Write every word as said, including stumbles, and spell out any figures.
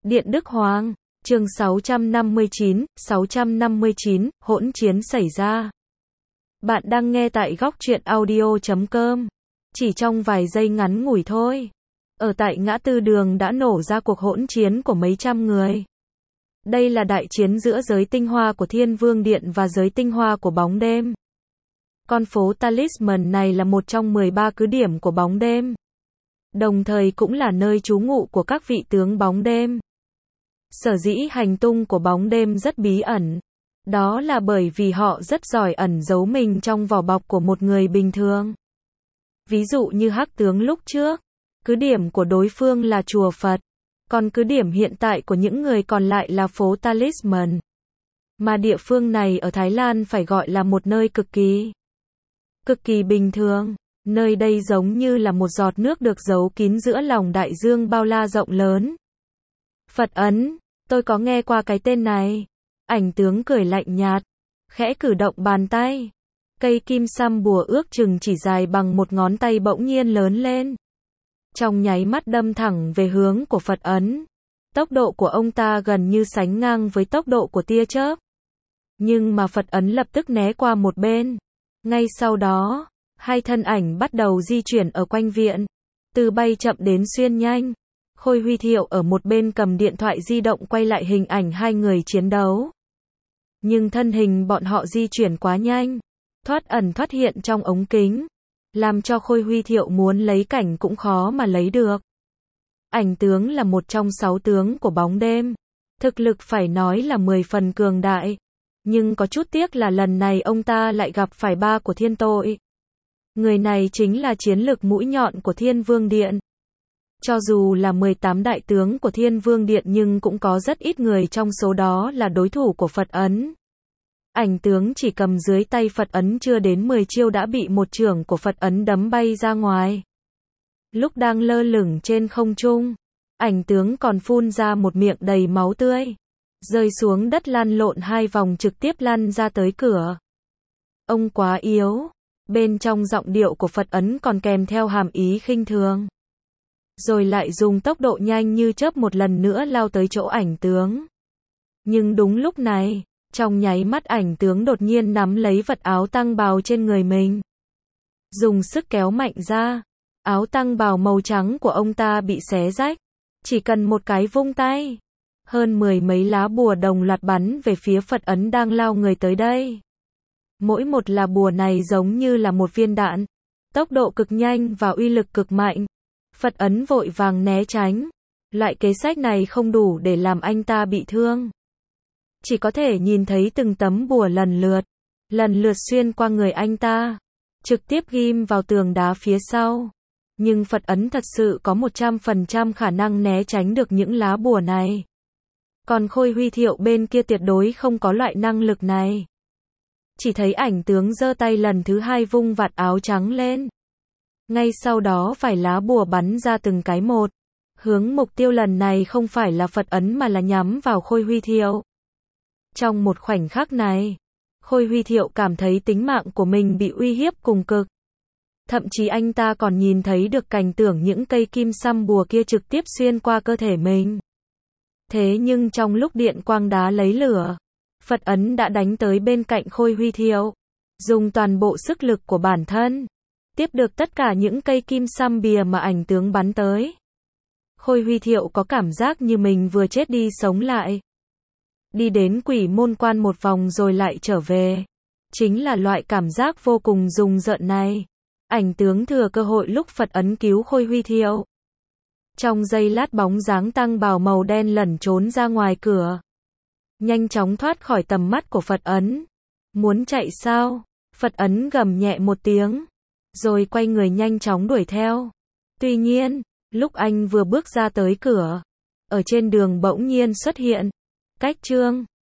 Điện Đức Hoàng, chương sáu trăm năm mươi chín, sáu trăm năm mươi chín, hỗn chiến xảy ra. Bạn đang nghe tại góc truyện audio chấm com. Chỉ trong vài giây ngắn ngủi thôi, ở tại ngã tư đường đã nổ ra cuộc hỗn chiến của mấy trăm người. Đây là đại chiến giữa giới tinh hoa của Thiên Vương Điện và giới tinh hoa của bóng đêm. Con phố Talisman này là một trong mười ba cứ điểm của bóng đêm, đồng thời cũng là nơi trú ngụ của các vị tướng bóng đêm. Sở dĩ hành tung của bóng đêm rất bí ẩn, đó là bởi vì họ rất giỏi ẩn giấu mình trong vỏ bọc của một người bình thường. Ví dụ như Hắc tướng lúc trước, cứ điểm của đối phương là chùa Phật, còn cứ điểm hiện tại của những người còn lại là phố Talisman. Mà địa phương này ở Thái Lan phải gọi là một nơi cực kỳ, cực kỳ bình thường. Nơi đây giống như là một giọt nước được giấu kín giữa lòng đại dương bao la rộng lớn. Phật ấn, tôi có nghe qua cái tên này. Ảnh tướng cười lạnh nhạt, khẽ cử động bàn tay. Cây kim xăm bùa ước chừng chỉ dài bằng một ngón tay bỗng nhiên lớn lên, trong nháy mắt đâm thẳng về hướng của Phật ấn. Tốc độ của ông ta gần như sánh ngang với tốc độ của tia chớp. Nhưng mà Phật ấn lập tức né qua một bên. Ngay sau đó, hai thân ảnh bắt đầu di chuyển ở quanh viện, từ bay chậm đến xuyên nhanh. Khôi Huy Thiệu ở một bên cầm điện thoại di động quay lại hình ảnh hai người chiến đấu. Nhưng thân hình bọn họ di chuyển quá nhanh, thoát ẩn thoát hiện trong ống kính, làm cho Khôi Huy Thiệu muốn lấy cảnh cũng khó mà lấy được. Ảnh tướng là một trong sáu tướng của bóng đêm, thực lực phải nói là mười phần cường đại. Nhưng có chút tiếc là lần này ông ta lại gặp phải ba của thiên tội. Người này chính là chiến lực mũi nhọn của Thiên Vương Điện. Cho dù là mười tám đại tướng của Thiên Vương Điện nhưng cũng có rất ít người trong số đó là đối thủ của Phật ấn. Ảnh tướng chỉ cầm dưới tay Phật ấn chưa đến mười chiêu đã bị một chưởng của Phật ấn đấm bay ra ngoài. Lúc đang lơ lửng trên không trung, ảnh tướng còn phun ra một miệng đầy máu tươi, rơi xuống đất lăn lộn hai vòng trực tiếp lăn ra tới cửa. Ông quá yếu. Bên trong giọng điệu của Phật ấn còn kèm theo hàm ý khinh thường. Rồi lại dùng tốc độ nhanh như chớp một lần nữa lao tới chỗ ảnh tướng. Nhưng đúng lúc này, trong nháy mắt ảnh tướng đột nhiên nắm lấy vật áo tăng bào trên người mình, dùng sức kéo mạnh ra. Áo tăng bào màu trắng của ông ta bị xé rách. Chỉ cần một cái vung tay, hơn mười mấy lá bùa đồng loạt bắn về phía Phật ấn đang lao người tới đây. Mỗi một lá bùa này giống như là một viên đạn, tốc độ cực nhanh và uy lực cực mạnh. Phật ấn vội vàng né tránh. Loại kế sách này không đủ để làm anh ta bị thương. Chỉ có thể nhìn thấy từng tấm bùa lần lượt, lần lượt xuyên qua người anh ta, trực tiếp ghim vào tường đá phía sau. Nhưng Phật ấn thật sự có một trăm phần trăm khả năng né tránh được những lá bùa này. Còn Khôi Huy Thiệu bên kia tuyệt đối không có loại năng lực này. Chỉ thấy ảnh tướng giơ tay lần thứ hai vung vạt áo trắng lên. Ngay sau đó vài lá bùa bắn ra từng cái một. Hướng mục tiêu lần này không phải là Phật ấn mà là nhắm vào Khôi Huy Thiệu. Trong một khoảnh khắc này, Khôi Huy Thiệu cảm thấy tính mạng của mình bị uy hiếp cùng cực. Thậm chí anh ta còn nhìn thấy được cảnh tượng những cây kim xăm bùa kia trực tiếp xuyên qua cơ thể mình. Thế nhưng trong lúc điện quang đá lấy lửa, Phật ấn đã đánh tới bên cạnh Khôi Huy Thiệu, dùng toàn bộ sức lực của bản thân, tiếp được tất cả những cây kim xăm bìa mà ảnh tướng bắn tới. Khôi Huy Thiệu có cảm giác như mình vừa chết đi sống lại. Đi đến quỷ môn quan một vòng rồi lại trở về. Chính là loại cảm giác vô cùng rùng rợn này. Ảnh tướng thừa cơ hội lúc Phật ấn cứu Khôi Huy Thiệu. Trong giây lát bóng dáng tăng bào màu đen lẩn trốn ra ngoài cửa, nhanh chóng thoát khỏi tầm mắt của Phật ấn. Muốn chạy sao? Phật ấn gầm nhẹ một tiếng, rồi quay người nhanh chóng đuổi theo. Tuy nhiên, lúc anh vừa bước ra tới cửa, ở trên đường bỗng nhiên xuất hiện cách Trương